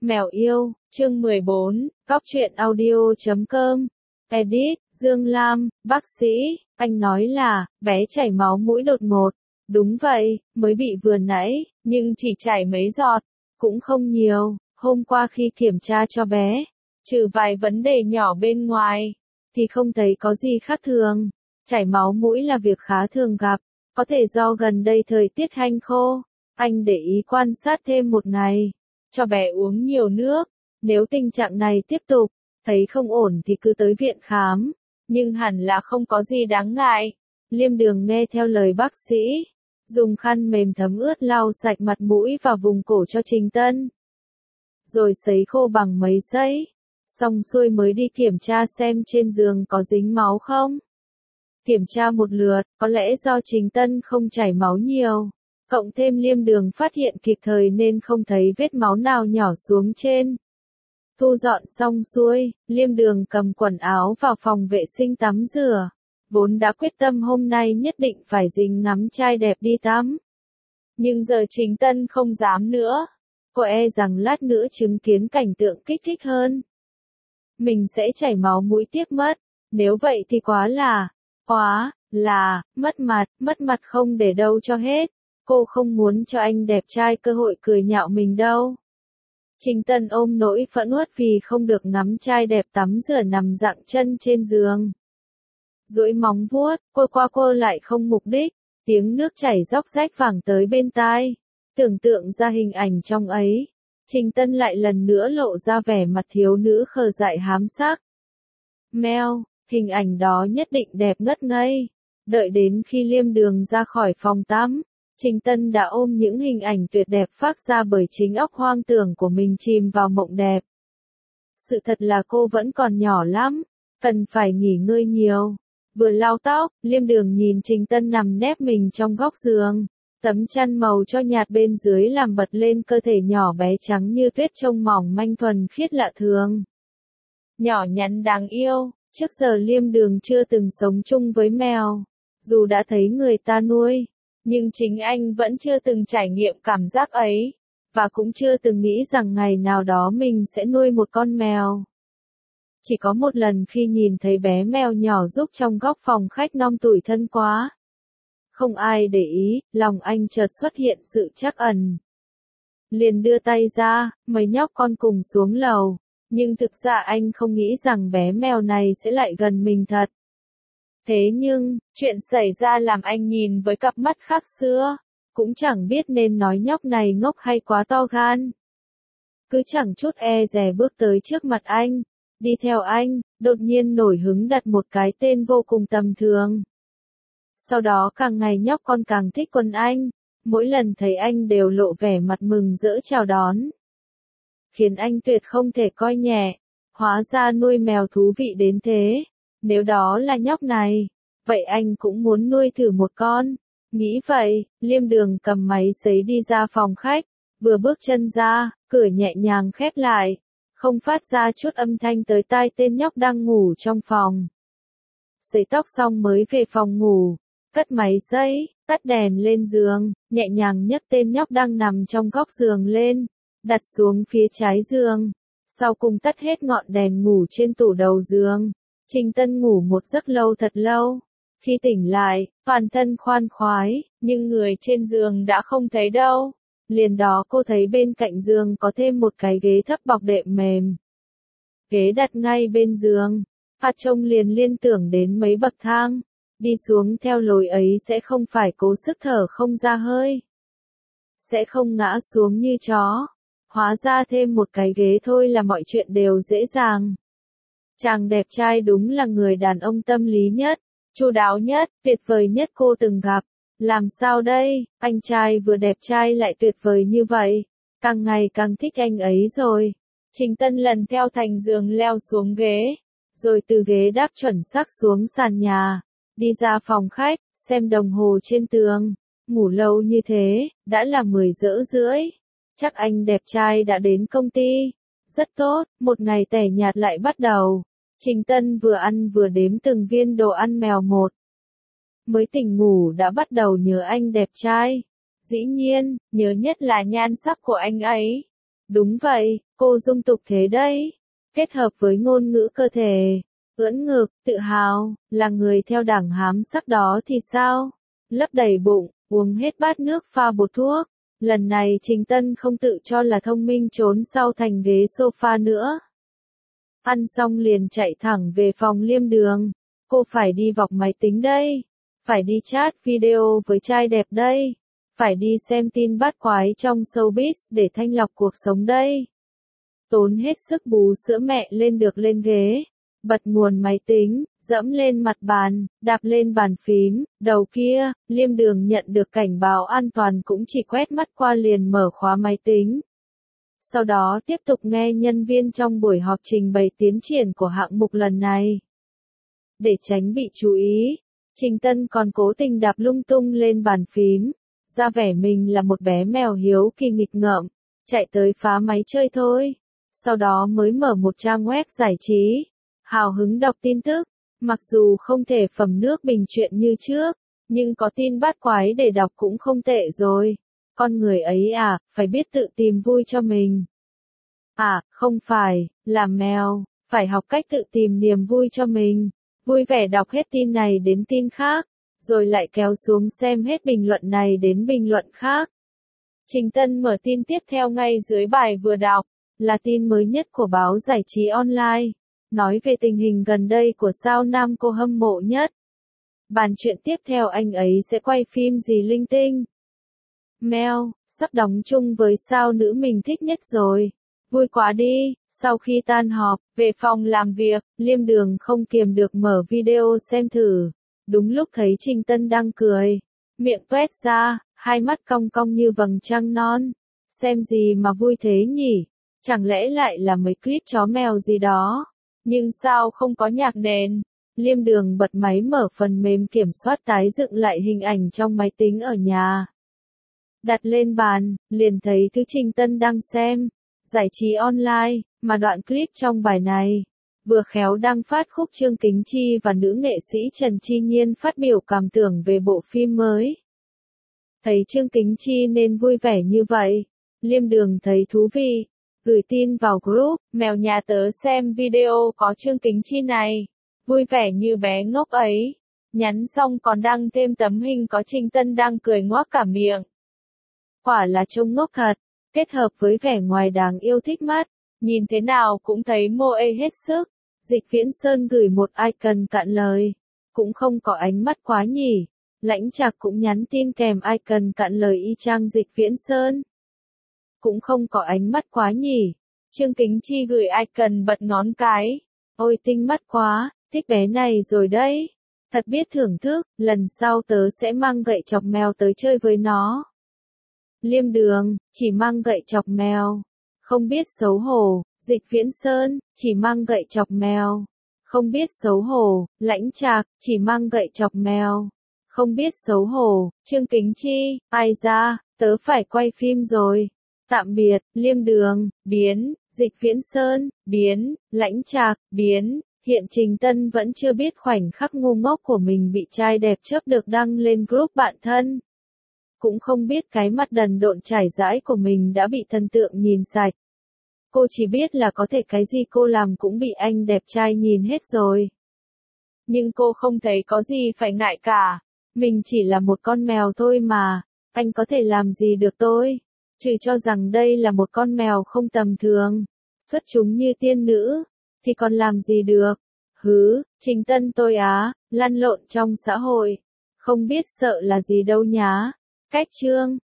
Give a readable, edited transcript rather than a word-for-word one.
Mèo yêu, chương 14, Cóc truyện audio.com. Edit, Dương Lam, bác sĩ, anh nói là, bé chảy máu mũi đột ngột. Đúng vậy, mới bị vừa nãy, nhưng chỉ chảy mấy giọt, cũng không nhiều. Hôm qua khi kiểm tra cho bé, trừ vài vấn đề nhỏ bên ngoài, thì không thấy có gì khác thường. Chảy máu mũi là việc khá thường gặp, có thể do gần đây thời tiết hanh khô. Anh để ý quan sát thêm một ngày, cho bé uống nhiều nước. Nếu tình trạng này tiếp tục, thấy không ổn thì cứ tới viện khám, nhưng hẳn là không có gì đáng ngại. Liêm Đường nghe theo lời bác sĩ, dùng khăn mềm thấm ướt lau sạch mặt mũi và vùng cổ cho Trình Tân, rồi sấy khô bằng mấy giây. Xong xuôi mới đi kiểm tra xem trên giường có dính máu không. Kiểm tra một lượt, có lẽ do Trình Tân không chảy máu nhiều, cộng thêm Liêm Đường phát hiện kịp thời nên không thấy vết máu nào nhỏ xuống trên. Thu dọn xong xuôi, Liêm Đường cầm quần áo vào phòng vệ sinh tắm rửa. Vốn đã quyết tâm hôm nay nhất định phải dính ngắm trai đẹp đi tắm. Nhưng giờ Trình Tân không dám nữa. Cô e rằng lát nữa chứng kiến cảnh tượng kích thích hơn, mình sẽ chảy máu mũi tiếp mất. Nếu vậy thì quá là, mất mặt không để đâu cho hết. Cô không muốn cho anh đẹp trai cơ hội cười nhạo mình đâu. Trình Tân ôm nỗi phẫn uất vì không được ngắm trai đẹp tắm rửa nằm dặng chân trên giường. Duỗi móng vuốt, qua cô lại không mục đích, tiếng nước chảy róc rách vẳng tới bên tai. Tưởng tượng ra hình ảnh trong ấy, Trình Tân lại lần nữa lộ ra vẻ mặt thiếu nữ khờ dại hám sắc. Mèo, hình ảnh đó nhất định đẹp ngất ngây. Đợi đến khi Liêm Đường ra khỏi phòng tắm, Trình Tân đã ôm những hình ảnh tuyệt đẹp phát ra bởi chính óc hoang tưởng của mình chìm vào mộng đẹp. Sự thật là cô vẫn còn nhỏ lắm, cần phải nghỉ ngơi nhiều. Vừa lau tóc, Liêm Đường nhìn Trình Tân nằm nép mình trong góc giường. Tấm chăn màu cho nhạt bên dưới làm bật lên cơ thể nhỏ bé trắng như tuyết trông mỏng manh thuần khiết lạ thường. Nhỏ nhắn đáng yêu, trước giờ Liêm Đường chưa từng sống chung với mèo. Dù đã thấy người ta nuôi, nhưng chính anh vẫn chưa từng trải nghiệm cảm giác ấy, và cũng chưa từng nghĩ rằng ngày nào đó mình sẽ nuôi một con mèo. Chỉ có một lần khi nhìn thấy bé mèo nhỏ rúc trong góc phòng khách non tủi thân quá. Không ai để ý, lòng anh chợt xuất hiện sự trắc ẩn. Liền đưa tay ra, mấy nhóc con cùng xuống lầu, nhưng thực ra anh không nghĩ rằng bé mèo này sẽ lại gần mình thật. Thế nhưng, chuyện xảy ra làm anh nhìn với cặp mắt khác xưa, cũng chẳng biết nên nói nhóc này ngốc hay quá to gan. Cứ chẳng chút e dè bước tới trước mặt anh, đi theo anh, đột nhiên nổi hứng đặt một cái tên vô cùng tầm thường. Sau đó càng ngày nhóc con càng thích quân anh, mỗi lần thấy anh đều lộ vẻ mặt mừng rỡ chào đón. Khiến anh tuyệt không thể coi nhẹ, hóa ra nuôi mèo thú vị đến thế. Nếu đó là nhóc này, vậy anh cũng muốn nuôi thử một con. Nghĩ vậy, Liêm Đường cầm máy sấy đi ra phòng khách, vừa bước chân ra, cửa nhẹ nhàng khép lại, không phát ra chút âm thanh tới tai tên nhóc đang ngủ trong phòng. Sấy tóc xong mới về phòng ngủ, cất máy sấy, tắt đèn lên giường, nhẹ nhàng nhấc tên nhóc đang nằm trong góc giường lên, đặt xuống phía trái giường, sau cùng tắt hết ngọn đèn ngủ trên tủ đầu giường. Trình Tân ngủ một giấc lâu thật lâu. Khi tỉnh lại, toàn thân khoan khoái, nhưng người trên giường đã không thấy đâu. Liền đó cô thấy bên cạnh giường có thêm một cái ghế thấp bọc đệm mềm. Ghế đặt ngay bên giường, trông liền liên tưởng đến mấy bậc thang. Đi xuống theo lối ấy sẽ không phải cố sức thở không ra hơi. Sẽ không ngã xuống như chó. Hóa ra thêm một cái ghế thôi là mọi chuyện đều dễ dàng. Chàng đẹp trai đúng là người đàn ông tâm lý nhất, chu đáo nhất, tuyệt vời nhất cô từng gặp. Làm sao đây, anh trai vừa đẹp trai lại tuyệt vời như vậy, càng ngày càng thích anh ấy rồi. Trình Tân lần theo thành giường leo xuống ghế, rồi từ ghế đáp chuẩn xác xuống sàn nhà, đi ra phòng khách, xem đồng hồ trên tường, ngủ lâu như thế, đã là 10 giờ rưỡi. Chắc anh đẹp trai đã đến công ty. Rất tốt, một ngày tẻ nhạt lại bắt đầu. Trình Tân vừa ăn vừa đếm từng viên đồ ăn mèo một. Mới tỉnh ngủ đã bắt đầu nhớ anh đẹp trai. Dĩ nhiên, nhớ nhất là nhan sắc của anh ấy. Đúng vậy, cô dung tục thế đấy. Kết hợp với ngôn ngữ cơ thể, ưỡn ngực, tự hào, là người theo đảng hám sắc đó thì sao? Lấp đầy bụng, uống hết bát nước pha bột thuốc. Lần này Trình Tân không tự cho là thông minh trốn sau thành ghế sofa nữa. Ăn xong liền chạy thẳng về phòng Liêm Đường. Cô phải đi vọc máy tính đây. Phải đi chat video với trai đẹp đây. Phải đi xem tin bát quái trong showbiz để thanh lọc cuộc sống đây. Tốn hết sức bú sữa mẹ lên được lên ghế. Bật nguồn máy tính, dẫm lên mặt bàn, đạp lên bàn phím, đầu kia, Liêm Đường nhận được cảnh báo an toàn cũng chỉ quét mắt qua liền mở khóa máy tính. Sau đó tiếp tục nghe nhân viên trong buổi họp trình bày tiến triển của hạng mục lần này. Để tránh bị chú ý, Trình Tân còn cố tình đạp lung tung lên bàn phím, ra vẻ mình là một bé mèo hiếu kỳ nghịch ngợm, chạy tới phá máy chơi thôi. Sau đó mới mở một trang web giải trí, hào hứng đọc tin tức, mặc dù không thể phẩm nước bình truyện như trước, nhưng có tin bát quái để đọc cũng không tệ rồi. Con người ấy à, phải biết tự tìm vui cho mình. À, không phải, là mèo, phải học cách tự tìm niềm vui cho mình. Vui vẻ đọc hết tin này đến tin khác, rồi lại kéo xuống xem hết bình luận này đến bình luận khác. Trình Tân mở tin tiếp theo ngay dưới bài vừa đọc, là tin mới nhất của báo giải trí online, nói về tình hình gần đây của sao nam cô hâm mộ nhất. Bàn chuyện tiếp theo anh ấy sẽ quay phim gì linh tinh. Mel, sắp đóng chung với sao nữ mình thích nhất rồi. Vui quá đi, sau khi tan họp, về phòng làm việc, Liêm Đường không kiềm được mở video xem thử. Đúng lúc thấy Trình Tân đang cười, miệng tuét ra, hai mắt cong cong như vầng trăng non. Xem gì mà vui thế nhỉ? Chẳng lẽ lại là mấy clip chó mèo gì đó? Nhưng sao không có nhạc nền? Liêm Đường bật máy mở phần mềm kiểm soát tái dựng lại hình ảnh trong máy tính ở nhà. Đặt lên bàn, liền thấy thứ Trình Tân đang xem. Giải trí online, mà đoạn clip trong bài này, vừa khéo đăng phát khúc Trương Kính Chi và nữ nghệ sĩ Trần Chi Nhiên phát biểu cảm tưởng về bộ phim mới. Thấy Trương Kính Chi nên vui vẻ như vậy, Liêm Đường thấy thú vị, gửi tin vào group, mèo nhà tớ xem video có Trương Kính Chi này, vui vẻ như bé ngốc ấy. Nhắn xong còn đăng thêm tấm hình có Trình Tân đang cười ngoác cả miệng. Quả là trông ngốc thật. Kết hợp với vẻ ngoài đáng yêu thích mắt, nhìn thế nào cũng thấy mô ê hết sức. Dịch Viễn Sơn gửi một icon cạn lời, cũng không có ánh mắt quá nhỉ. Lãnh Trạc cũng nhắn tin kèm icon cạn lời y chang Dịch Viễn Sơn. Cũng không có ánh mắt quá nhỉ. Trương Kính Chi gửi icon bật ngón cái. Ôi tinh mắt quá, thích bé này rồi đấy. Thật biết thưởng thức, lần sau tớ sẽ mang gậy chọc mèo tới chơi với nó. Liêm Đường, chỉ mang gậy chọc mèo. Không biết xấu hổ. Dịch Viễn Sơn, chỉ mang gậy chọc mèo. Không biết xấu hổ. Lãnh Trạc, chỉ mang gậy chọc mèo. Không biết xấu hổ. Trương Kính Chi, ai ra, tớ phải quay phim rồi. Tạm biệt, Liêm Đường, biến, Dịch Viễn Sơn, biến, Lãnh Trạc, biến. Hiện Trình Tân vẫn chưa biết khoảnh khắc ngu ngốc của mình bị trai đẹp chớp được đăng lên group bạn thân. Cũng không biết cái mặt đần độn trải dãi của mình đã bị thần tượng nhìn sạch. Cô chỉ biết là có thể cái gì cô làm cũng bị anh đẹp trai nhìn hết rồi. Nhưng cô không thấy có gì phải ngại cả. Mình chỉ là một con mèo thôi mà, anh có thể làm gì được tôi? Trừ cho rằng đây là một con mèo không tầm thường, xuất chúng như tiên nữ, thì còn làm gì được? Hứ, Trình Tân tôi á, lăn lộn trong xã hội, không biết sợ là gì đâu nhá. Cách chương